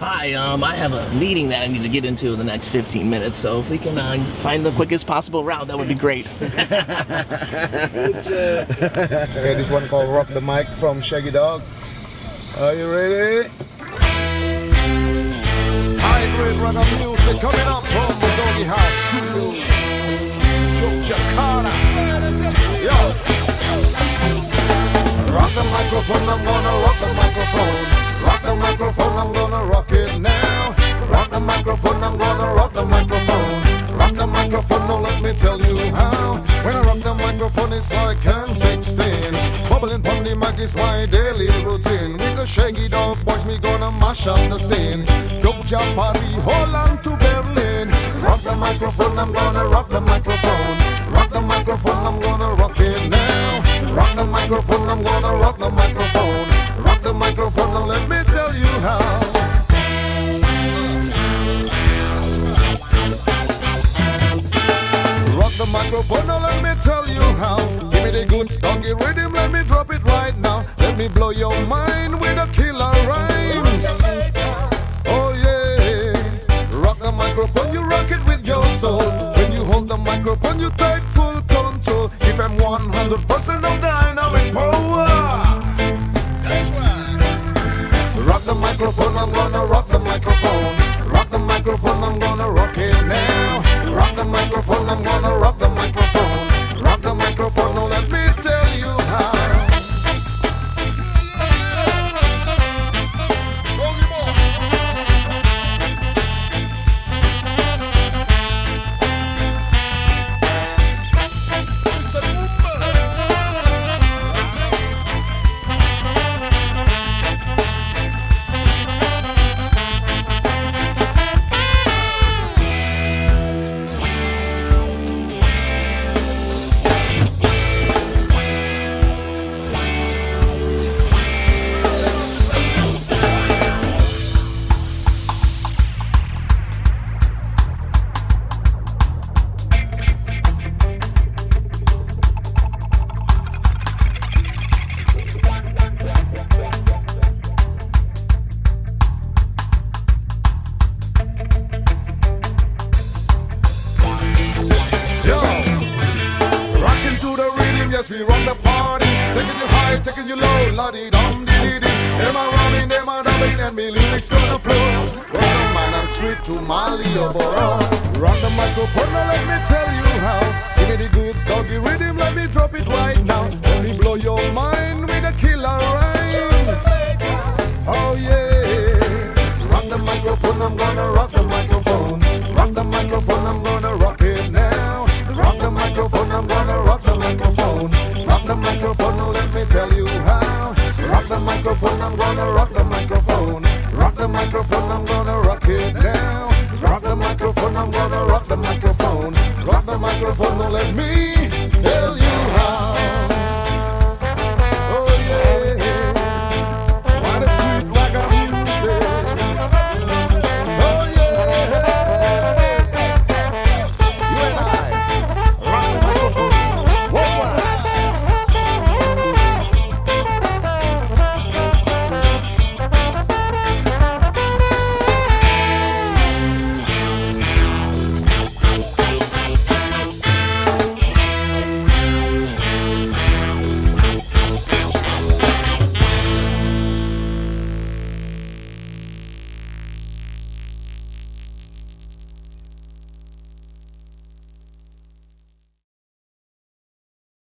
Hi, I have a meeting that I need to get into in the next 15 minutes, so if we can find the quickest possible route, that would be great. Okay, this one called Rock the Mic from Shaggy Dog. Are you ready? High-grade rock of music coming up from the Doggy House Studio, Jakarta. Yo. Rock the microphone, I'm gonna rock the microphone. Rock the microphone, I'm gonna rock it now. Rock the microphone, I'm gonna rock the microphone. Rock the microphone, now let me tell you how. When I rock the microphone, it's like I'm 16. Bubbling from the mic is my daily routine. With the Shaggy Dog boys, me gonna mash up the scene. Doja Party, Holland to Berlin. Rock the microphone, I'm gonna rock the microphone. Rock the microphone, I'm gonna rock it now. Rock the microphone, I'm gonna rock the microphone. Rock the microphone, now let me tell you how. Rock the microphone, now let me tell you how. Give me the good doggy rhythm, let me drop it right now. Let me blow your mind with a killer rhymes. Oh yeah. Rock the microphone, you rock it with your soul. When you hold the microphone, you take full control. If I'm 100% of dynamic power. Rock the microphone, I'm gonna rock the microphone. Rock the microphone, I'm gonna rock it now. Rock the microphone, I'm gonna rock the microphone. Rock the microphone, now let me tell you how. Yes, we rock the party, taking you high, taking you low, la-dee-dum-dee-dee-dee. Am I rhyming, am I dubbing, and me lyrics gonna flow. Well, man, I'm straight to Mali or Boro. Rock the microphone, now let me tell you how. Give me the good doggy rhythm, let me drop it right now. Let me blow your mind with a killer rhymes. Oh yeah. Rock the microphone, I'm gonna rock the microphone. Rock the microphone, I'm gonna rock it now. Rock the microphone, I'm gonna rock the microphone. Rock the microphone, now let me tell you how. Rock the microphone, I'm gonna rock the microphone. Rock the microphone, I'm gonna rock it now. Rock the microphone, I'm gonna rock the microphone. Rock the microphone, now let me